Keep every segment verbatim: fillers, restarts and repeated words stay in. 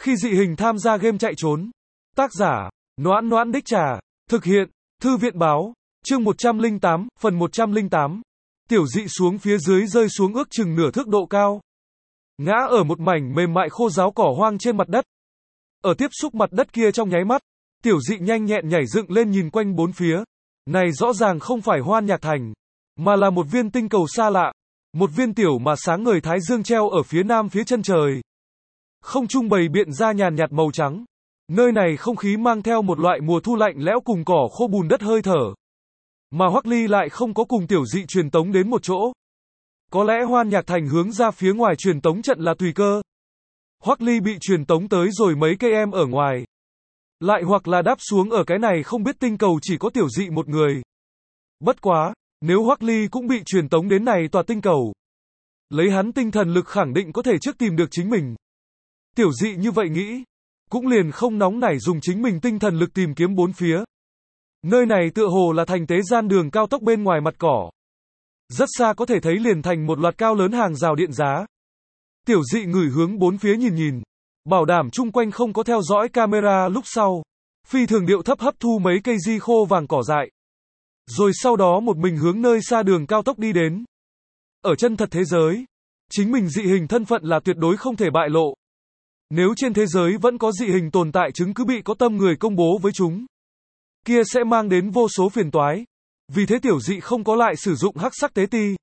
Khi dị hình tham gia game chạy trốn. Tác giả, Noãn Noãn Đích Trà. Thực hiện, Thư viện Báo. Chương một trăm lẻ tám, phần một trăm lẻ tám. Tiểu dị xuống phía dưới rơi xuống ước chừng nửa thước độ cao. Ngã ở một mảnh mềm mại khô ráo cỏ hoang trên mặt đất. Ở tiếp xúc mặt đất kia trong nháy mắt, tiểu dị nhanh nhẹn nhảy dựng lên nhìn quanh bốn phía. Này rõ ràng không phải Hoan Nhạc Thành, mà là một viên tinh cầu xa lạ. Một viên tiểu mà sáng ngời thái dương treo ở phía nam phía chân trời. Không trung bày biện ra nhàn nhạt màu trắng. Nơi này không khí mang theo một loại mùa thu lạnh lẽo cùng cỏ khô bùn đất hơi thở. Mà Hoắc Ly lại không có cùng tiểu dị truyền tống đến một chỗ. Có lẽ Hoan Nhạc Thành hướng ra phía ngoài truyền tống trận là tùy cơ. Hoắc Ly bị truyền tống tới rồi mấy cây em ở ngoài. Lại hoặc là đáp xuống ở cái này không biết tinh cầu chỉ có tiểu dị một người. Bất quá, nếu Hoắc Ly cũng bị truyền tống đến này tòa tinh cầu, lấy hắn tinh thần lực khẳng định có thể trước tìm được chính mình. Tiểu dị như vậy nghĩ, cũng liền không nóng nảy dùng chính mình tinh thần lực tìm kiếm bốn phía. Nơi này tựa hồ là thành tế gian đường cao tốc bên ngoài mặt cỏ. Rất xa có thể thấy liền thành một loạt cao lớn hàng rào điện giá. Tiểu dị ngửi hướng bốn phía nhìn nhìn, bảo đảm chung quanh không có theo dõi camera lúc sau. Phi thường điệu thấp hấp thu mấy cây di khô vàng cỏ dại. Rồi sau đó một mình hướng nơi xa đường cao tốc đi đến. Ở chân thật thế giới, chính mình dị hình thân phận là tuyệt đối không thể bại lộ. Nếu trên thế giới vẫn có dị hình tồn tại chứng cứ bị có tâm người công bố với chúng, kia sẽ mang đến vô số phiền toái. Vì thế tiểu dị không có lại sử dụng hắc sắc tế ti,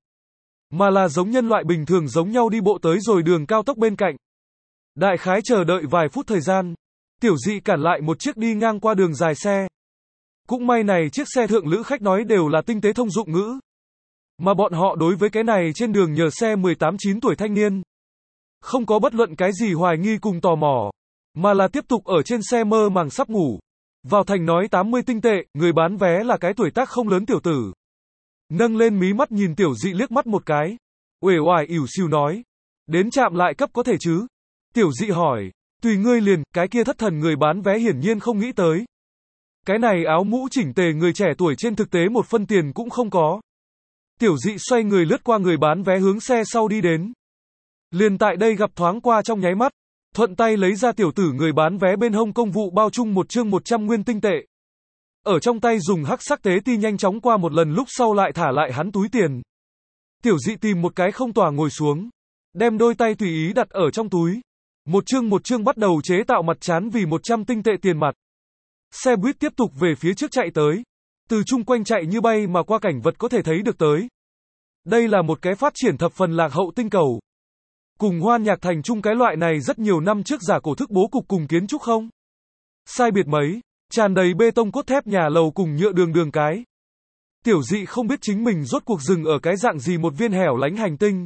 mà là giống nhân loại bình thường giống nhau đi bộ tới rồi đường cao tốc bên cạnh. Đại khái chờ đợi vài phút thời gian, tiểu dị cản lại một chiếc đi ngang qua đường dài xe. Cũng may này chiếc xe thượng lữ khách nói đều là tinh tế thông dụng ngữ. Mà bọn họ đối với cái này trên đường nhờ xe mười tám chín tuổi thanh niên, không có bất luận cái gì hoài nghi cùng tò mò, mà là tiếp tục ở trên xe mơ màng sắp ngủ. Vào thành nói tám mươi tinh tệ, người bán vé là cái tuổi tác không lớn tiểu tử. Nâng lên mí mắt nhìn tiểu dị liếc mắt một cái. Uể oải ỉu xìu nói. Đến trạm lại cấp có thể chứ? Tiểu dị hỏi. Tùy ngươi liền, cái kia thất thần người bán vé hiển nhiên không nghĩ tới. Cái này áo mũ chỉnh tề người trẻ tuổi trên thực tế một phân tiền cũng không có. Tiểu dị xoay người lướt qua người bán vé hướng xe sau đi đến. Liền tại đây gặp thoáng qua trong nháy mắt. Thuận tay lấy ra tiểu tử người bán vé bên hông công vụ bao chung một chương một trăm nguyên tinh tệ. Ở trong tay dùng hắc sắc tế ti nhanh chóng qua một lần lúc sau lại thả lại hắn túi tiền. Tiểu dị tìm một cái không tòa ngồi xuống. Đem đôi tay tùy ý đặt ở trong túi. Một chương một chương bắt đầu chế tạo mặt trán vì một trăm tinh tệ tiền mặt. Xe buýt tiếp tục về phía trước chạy tới. Từ chung quanh chạy như bay mà qua cảnh vật có thể thấy được tới. Đây là một cái phát triển thập phần lạc hậu tinh cầu. Cùng Hoan Nhạc Thành chung cái loại này rất nhiều năm trước giả cổ thức bố cục cùng kiến trúc không? Sai biệt mấy, tràn đầy bê tông cốt thép nhà lầu cùng nhựa đường đường cái. Tiểu dị không biết chính mình rốt cuộc dừng ở cái dạng gì một viên hẻo lánh hành tinh.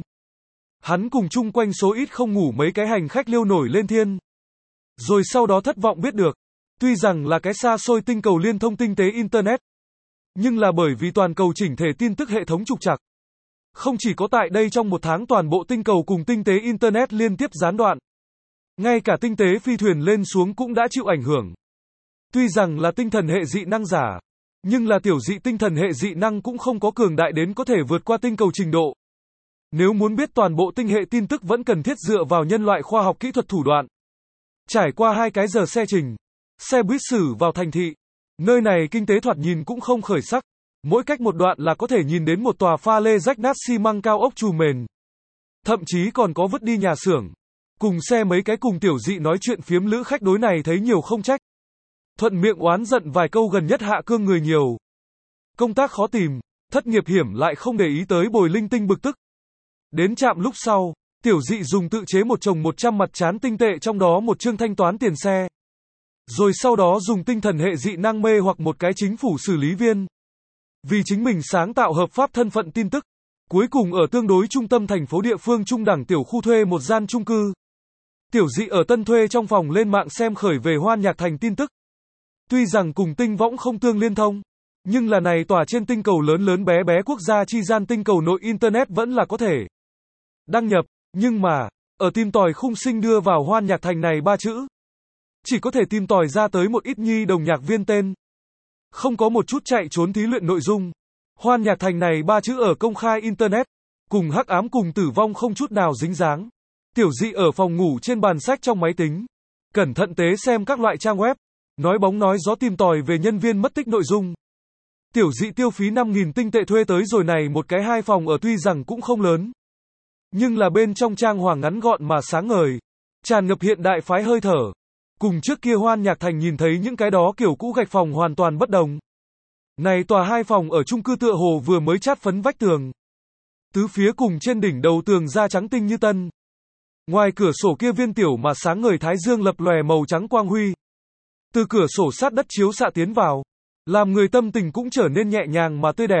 Hắn cùng chung quanh số ít không ngủ mấy cái hành khách liêu nổi lên thiên. Rồi sau đó thất vọng biết được. Tuy rằng là cái xa xôi tinh cầu liên thông tinh tế Internet. Nhưng là bởi vì toàn cầu chỉnh thể tin tức hệ thống trục trặc. Không chỉ có tại đây trong một tháng toàn bộ tinh cầu cùng tinh tế Internet liên tiếp gián đoạn. Ngay cả tinh tế phi thuyền lên xuống cũng đã chịu ảnh hưởng. Tuy rằng là tinh thần hệ dị năng giả, nhưng là tiểu dị tinh thần hệ dị năng cũng không có cường đại đến có thể vượt qua tinh cầu trình độ. Nếu muốn biết toàn bộ tinh hệ tin tức vẫn cần thiết dựa vào nhân loại khoa học kỹ thuật thủ đoạn. Trải qua hai cái giờ xe trình, xe buýt xử vào thành thị. Nơi này kinh tế thoạt nhìn cũng không khởi sắc. Mỗi cách một đoạn là có thể nhìn đến một tòa pha lê rách nát xi măng cao ốc trùm mền. Thậm chí còn có vứt đi nhà xưởng. Cùng xe mấy cái cùng tiểu dị nói chuyện phiếm lữ khách đối này thấy nhiều không trách. Thuận miệng oán giận vài câu gần nhất hạ cương người nhiều. Công tác khó tìm, thất nghiệp hiểm lại không để ý tới bồi linh tinh bực tức. Đến trạm lúc sau, tiểu dị dùng tự chế một chồng một trăm mặt trán tinh tệ trong đó một chương thanh toán tiền xe. Rồi sau đó dùng tinh thần hệ dị năng mê hoặc một cái chính phủ xử lý viên. Vì chính mình sáng tạo hợp pháp thân phận tin tức. Cuối cùng ở tương đối trung tâm thành phố địa phương trung đẳng tiểu khu thuê một gian chung cư. Tiểu dị ở tân thuê trong phòng lên mạng xem khởi về Hoan Nhạc Thành tin tức. Tuy rằng cùng tinh võng không tương liên thông, nhưng là này tòa trên tinh cầu lớn lớn bé bé quốc gia chi gian tinh cầu nội Internet vẫn là có thể đăng nhập, nhưng mà, ở tìm tòi khung sinh đưa vào Hoan Nhạc Thành này ba chữ. Chỉ có thể tìm tòi ra tới một ít nhi đồng nhạc viên tên. Không có một chút chạy trốn thí luyện nội dung. Hoan Nhạc Thành này ba chữ ở công khai Internet. Cùng hắc ám cùng tử vong không chút nào dính dáng. Tiểu dị ở phòng ngủ trên bàn sách trong máy tính. Cẩn thận tế xem các loại trang web, nói bóng nói gió tìm tòi về nhân viên mất tích nội dung. Tiểu dị tiêu phí năm nghìn tinh tệ thuê tới rồi này một cái hai phòng ở tuy rằng cũng không lớn. Nhưng là bên trong trang hoàng ngắn gọn mà sáng ngời, tràn ngập hiện đại phái hơi thở. Cùng trước kia Hoan Nhạc Thành nhìn thấy những cái đó kiểu cũ gạch phòng hoàn toàn bất đồng. Này tòa hai phòng ở chung cư tựa hồ vừa mới chát phấn vách tường. Tứ phía cùng trên đỉnh đầu tường da trắng tinh như tân. Ngoài cửa sổ kia viên tiểu mà sáng ngời thái dương lập lòe màu trắng quang huy. Từ cửa sổ sát đất chiếu xạ tiến vào, làm người tâm tình cũng trở nên nhẹ nhàng mà tươi đẹp.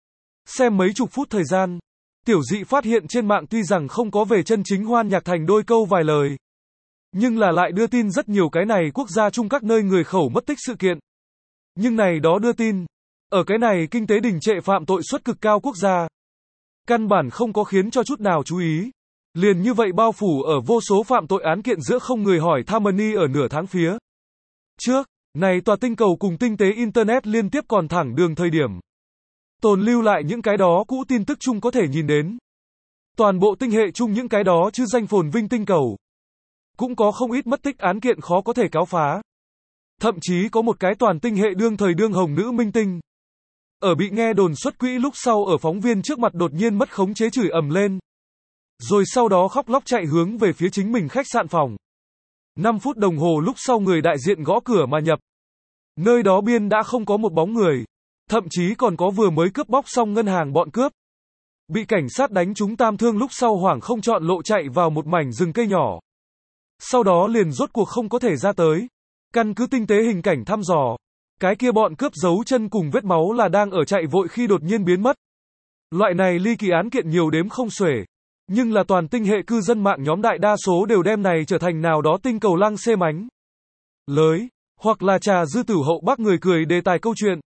Xem mấy chục phút thời gian, tiểu dị phát hiện trên mạng tuy rằng không có về chân chính Hoan Nhạc Thành đôi câu vài lời, nhưng là lại đưa tin rất nhiều cái này quốc gia chung các nơi người khẩu mất tích sự kiện. Nhưng này đó đưa tin, ở cái này kinh tế đình trệ phạm tội suất cực cao quốc gia, căn bản không có khiến cho chút nào chú ý. Liền như vậy bao phủ ở vô số phạm tội án kiện giữa không người hỏi Tammany ở nửa tháng phía trước, này tòa tinh cầu cùng tinh tế Internet liên tiếp còn thẳng đường thời điểm. Tồn lưu lại những cái đó cũ tin tức chung có thể nhìn đến. Toàn bộ tinh hệ chung những cái đó chứ danh phồn vinh tinh cầu. Cũng có không ít mất tích án kiện khó có thể cáo phá. Thậm chí có một cái toàn tinh hệ đương thời đương hồng nữ minh tinh. Ở bị nghe đồn xuất quỹ lúc sau ở phóng viên trước mặt đột nhiên mất khống chế chửi ầm lên. Rồi sau đó khóc lóc chạy hướng về phía chính mình khách sạn phòng. năm phút đồng hồ lúc sau người đại diện gõ cửa mà nhập. Nơi đó biên đã không có một bóng người. Thậm chí còn có vừa mới cướp bóc xong ngân hàng bọn cướp. Bị cảnh sát đánh trúng tam thương lúc sau hoảng không chọn lộ chạy vào một mảnh rừng cây nhỏ. Sau đó liền rốt cuộc không có thể ra tới. Căn cứ tinh tế hình cảnh thăm dò. Cái kia bọn cướp giấu chân cùng vết máu là đang ở chạy vội khi đột nhiên biến mất. Loại này ly kỳ án kiện nhiều đếm không xuể. Nhưng là toàn tinh hệ cư dân mạng nhóm đại đa số đều đem này trở thành nào đó tinh cầu lăng xê mánh lới, hoặc là trà dư tử hậu bác người cười đề tài câu chuyện.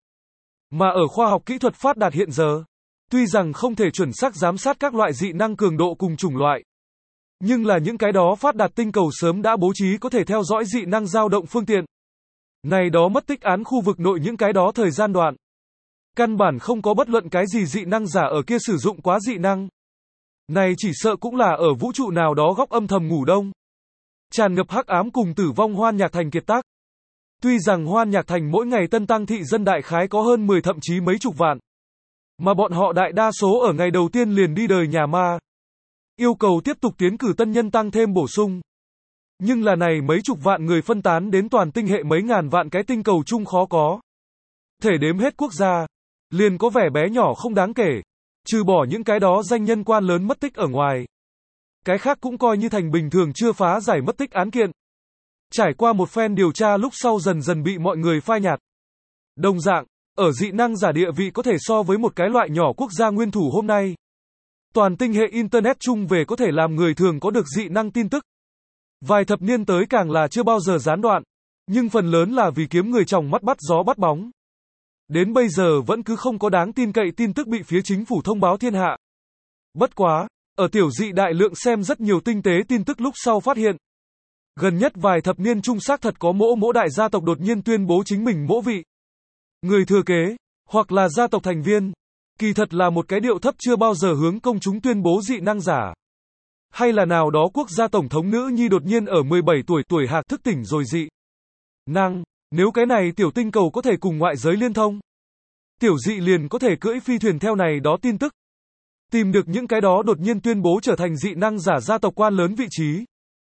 Mà ở khoa học kỹ thuật phát đạt hiện giờ, tuy rằng không thể chuẩn xác giám sát các loại dị năng cường độ cùng chủng loại, nhưng là những cái đó phát đạt tinh cầu sớm đã bố trí có thể theo dõi dị năng dao động phương tiện. Này đó mất tích án khu vực nội những cái đó thời gian đoạn. Căn bản không có bất luận cái gì dị năng giả ở kia sử dụng quá dị năng. Này chỉ sợ cũng là ở vũ trụ nào đó góc âm thầm ngủ đông. Tràn ngập hắc ám cùng tử vong Hoan Nhạc Thành kiệt tác. Tuy rằng Hoan Nhạc Thành mỗi ngày tân tăng thị dân đại khái có hơn mười thậm chí mấy chục vạn. Mà bọn họ đại đa số ở ngày đầu tiên liền đi đời nhà ma. Yêu cầu tiếp tục tiến cử tân nhân tăng thêm bổ sung. Nhưng là này mấy chục vạn người phân tán đến toàn tinh hệ mấy ngàn vạn cái tinh cầu chung khó có thể đếm hết quốc gia. Liền có vẻ bé nhỏ không đáng kể. Trừ bỏ những cái đó danh nhân quan lớn mất tích ở ngoài. Cái khác cũng coi như thành bình thường chưa phá giải mất tích án kiện. Trải qua một phen điều tra lúc sau dần dần bị mọi người phai nhạt. Đồng dạng, ở dị năng giả địa vị có thể so với một cái loại nhỏ quốc gia nguyên thủ hôm nay. Toàn tinh hệ Internet chung về có thể làm người thường có được dị năng tin tức. Vài thập niên tới càng là chưa bao giờ gián đoạn. Nhưng phần lớn là vì kiếm người chồng mắt bắt gió bắt bóng. Đến bây giờ vẫn cứ không có đáng tin cậy tin tức bị phía chính phủ thông báo thiên hạ. Bất quá, ở tiểu dị đại lượng xem rất nhiều tinh tế tin tức lúc sau phát hiện. Gần nhất vài thập niên chung xác thật có mỗ mỗ đại gia tộc đột nhiên tuyên bố chính mình mỗ vị. Người thừa kế, hoặc là gia tộc thành viên. Kỳ thật là một cái điệu thấp chưa bao giờ hướng công chúng tuyên bố dị năng giả. Hay là nào đó quốc gia tổng thống nữ nhi đột nhiên ở mười bảy tuổi tuổi hạc thức tỉnh rồi dị năng. Nếu cái này tiểu tinh cầu có thể cùng ngoại giới liên thông, tiểu dị liền có thể cưỡi phi thuyền theo này đó tin tức. Tìm được những cái đó đột nhiên tuyên bố trở thành dị năng giả gia tộc quan lớn vị trí.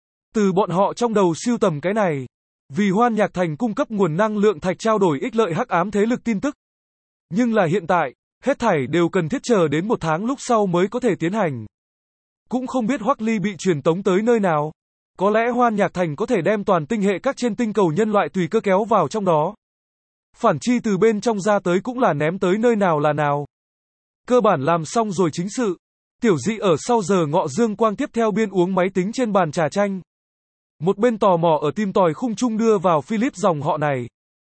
Từ bọn họ trong đầu siêu tầm cái này. Vì Hoan Nhạc Thành cung cấp nguồn năng lượng thạch trao đổi ích lợi hắc ám thế lực tin tức. Nhưng là hiện tại, hết thảy đều cần thiết chờ đến một tháng lúc sau mới có thể tiến hành. Cũng không biết Hoắc Ly bị truyền tống tới nơi nào. Có lẽ Hoan Nhạc Thành có thể đem toàn tinh hệ các trên tinh cầu nhân loại tùy cơ kéo vào trong đó. Phản chi từ bên trong ra tới cũng là ném tới nơi nào là nào. Cơ bản làm xong rồi chính sự. Tiểu dị ở sau giờ ngọ dương quang tiếp theo biên uống máy tính trên bàn trà chanh. Một bên tò mò ở tim tòi khung chung đưa vào Philip dòng họ này.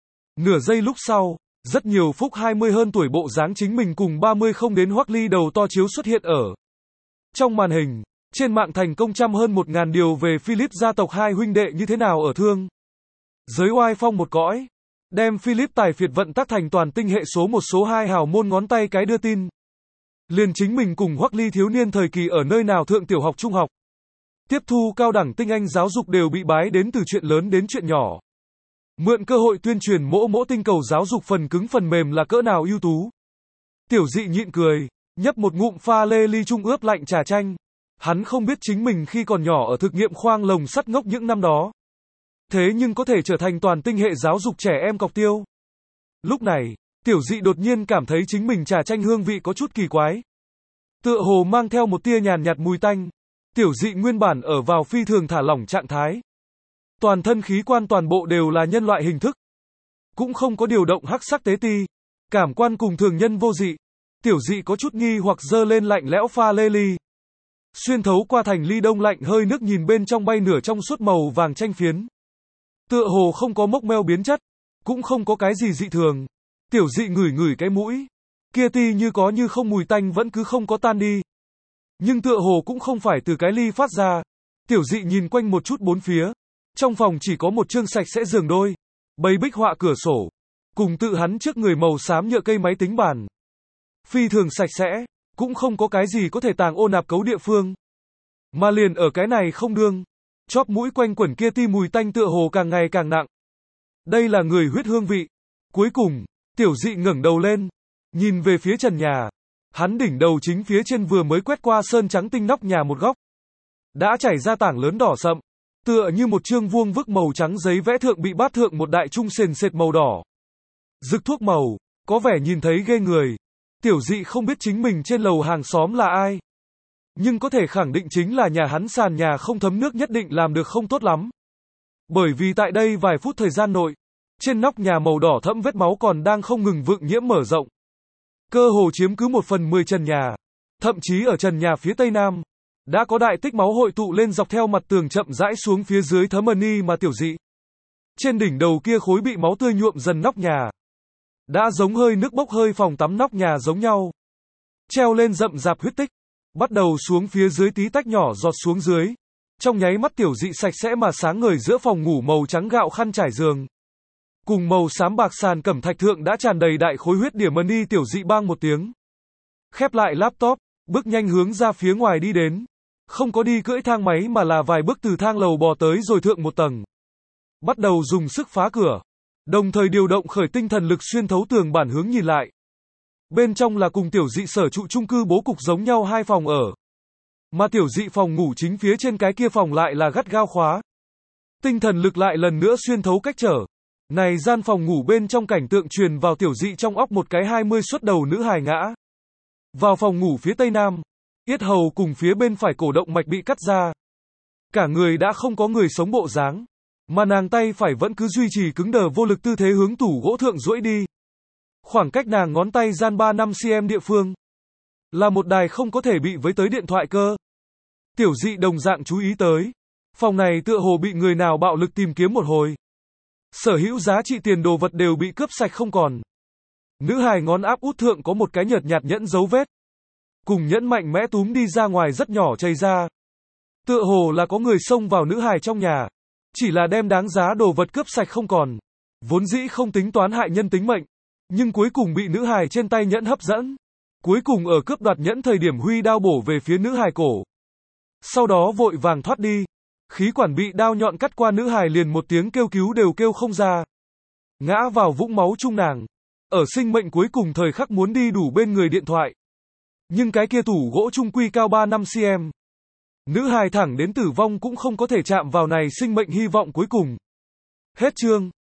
Nửa giây lúc sau, rất nhiều phúc hai mươi hơn tuổi bộ dáng chính mình cùng ba mươi không đến Hoắc Ly đầu to chiếu xuất hiện ở trong màn hình. Trên mạng thành công trăm hơn một ngàn điều về Philip gia tộc hai huynh đệ như thế nào ở thương giới oai phong một cõi. Đem Philip tài phiệt vận tắc thành toàn tinh hệ số một số hai hào môn ngón tay cái đưa tin. Liền chính mình cùng Hoắc Ly thiếu niên thời kỳ ở nơi nào thượng tiểu học trung học. tiếp thu cao đẳng tinh anh giáo dục đều bị bái đến từ chuyện lớn đến chuyện nhỏ. Mượn cơ hội tuyên truyền mỗ mỗ tinh cầu giáo dục phần cứng phần mềm là cỡ nào ưu tú. Tiểu Dị nhịn cười, nhấp một ngụm pha lê ly chung ướp lạnh trà chanh. Hắn không biết chính mình khi còn nhỏ ở thực nghiệm khoang lồng sắt ngốc những năm đó. Thế nhưng có thể trở thành toàn tinh hệ giáo dục trẻ em cọc tiêu. Lúc này, Tiểu Dị đột nhiên cảm thấy chính mình trà chanh hương vị có chút kỳ quái. Tựa hồ mang theo một tia nhàn nhạt mùi tanh. Tiểu Dị nguyên bản ở vào phi thường thả lỏng trạng thái. Toàn thân khí quan toàn bộ đều là nhân loại hình thức. Cũng không có điều động hắc sắc tế ti. Cảm quan cùng thường nhân vô dị. Tiểu Dị có chút nghi hoặc dơ lên lạnh lẽo pha lê ly. Xuyên thấu qua thành ly đông lạnh hơi nước nhìn bên trong bay nửa trong suốt màu vàng chanh phiến. Tựa hồ không có mốc meo biến chất. Cũng không có cái gì dị thường. Tiểu Dị ngửi ngửi cái mũi. Kia ti như có như không mùi tanh vẫn cứ không có tan đi. Nhưng tựa hồ cũng không phải từ cái ly phát ra. Tiểu Dị nhìn quanh một chút bốn phía. Trong phòng chỉ có một chương sạch sẽ giường đôi. Bày bích họa cửa sổ. Cùng tự hắn trước người màu xám nhựa cây máy tính bàn. Phi thường sạch sẽ. Cũng không có cái gì có thể tàng ô nạp cấu địa phương. Mà liền ở cái này không đương. Chóp mũi quanh quẩn kia ti mùi tanh tựa hồ càng ngày càng nặng. Đây là người huyết hương vị. Cuối cùng, Tiểu Dị ngẩng đầu lên. Nhìn về phía trần nhà. Hắn đỉnh đầu chính phía trên vừa mới quét qua sơn trắng tinh nóc nhà một góc. Đã chảy ra tảng lớn đỏ sậm. Tựa như một chương vuông vức màu trắng giấy vẽ thượng bị bát thượng một đại trung sền sệt màu đỏ. Rực thuốc màu, có vẻ nhìn thấy ghê người. Tiểu Dị không biết chính mình trên lầu hàng xóm là ai. Nhưng có thể khẳng định chính là nhà hắn sàn nhà không thấm nước nhất định làm được không tốt lắm. Bởi vì tại đây vài phút thời gian nội, trên nóc nhà màu đỏ thẫm vết máu còn đang không ngừng vượng nhiễm mở rộng. Cơ hồ chiếm cứ một phần mười trần nhà. Thậm chí ở trần nhà phía tây nam, đã có đại tích máu hội tụ lên dọc theo mặt tường chậm rãi xuống phía dưới thấm ân y mà Tiểu Dị. Trên đỉnh đầu kia khối bị máu tươi nhuộm dần nóc nhà. Đã giống hơi nước bốc hơi phòng tắm nóc nhà giống nhau. Treo lên rậm rạp huyết tích. Bắt đầu xuống phía dưới tí tách nhỏ giọt xuống dưới. Trong nháy mắt Tiểu Dị sạch sẽ mà sáng ngời giữa phòng ngủ màu trắng gạo khăn trải giường. Cùng màu xám bạc sàn cẩm thạch thượng đã tràn đầy đại khối huyết điểm ân y. Tiểu Dị bang một tiếng. Khép lại laptop, bước nhanh hướng ra phía ngoài đi đến. Không có đi cưỡi thang máy mà là vài bước từ thang lầu bò tới rồi thượng một tầng. Bắt đầu dùng sức phá cửa. Đồng thời điều động khởi tinh thần lực xuyên thấu tường bản hướng nhìn lại. Bên trong là cùng Tiểu Dị sở trụ chung cư bố cục giống nhau hai phòng ở. Mà Tiểu Dị phòng ngủ chính phía trên cái kia phòng lại là gắt gao khóa. Tinh thần lực lại lần nữa xuyên thấu cách trở. Này gian phòng ngủ bên trong cảnh tượng truyền vào Tiểu Dị trong óc một cái hai mươi xuất đầu nữ hài ngã. Vào phòng ngủ phía tây nam. Yết hầu cùng phía bên phải cổ động mạch bị cắt ra. Cả người đã không có người sống bộ dáng. Mà nàng tay phải vẫn cứ duy trì cứng đờ vô lực tư thế hướng tủ gỗ thượng duỗi đi. Khoảng cách nàng ngón tay gian ba năm xăng-ti-mét địa phương. Là một đài không có thể bị với tới điện thoại cơ. Tiểu Dị đồng dạng chú ý tới. Phòng này tựa hồ bị người nào bạo lực tìm kiếm một hồi. Sở hữu giá trị tiền đồ vật đều bị cướp sạch không còn. Nữ hài ngón áp út thượng có một cái nhợt nhạt nhẫn dấu vết. Cùng nhẫn mạnh mẽ túm đi ra ngoài rất nhỏ chảy ra. Tựa hồ là có người xông vào nữ hài trong nhà. Chỉ là đem đáng giá đồ vật cướp sạch không còn. Vốn dĩ không tính toán hại nhân tính mệnh. Nhưng cuối cùng bị nữ hài trên tay nhẫn hấp dẫn. Cuối cùng ở cướp đoạt nhẫn thời điểm huy đao bổ về phía nữ hài cổ. Sau đó vội vàng thoát đi. Khí quản bị đao nhọn cắt qua nữ hài liền một tiếng kêu cứu đều kêu không ra. Ngã vào vũng máu chung nàng. Ở sinh mệnh cuối cùng thời khắc muốn đi đủ bên người điện thoại. Nhưng cái kia tủ gỗ trung quy cao ba năm xăng-ti-mét. Nữ hài thẳng đến tử vong cũng không có thể chạm vào này sinh mệnh hy vọng cuối cùng. Hết chương.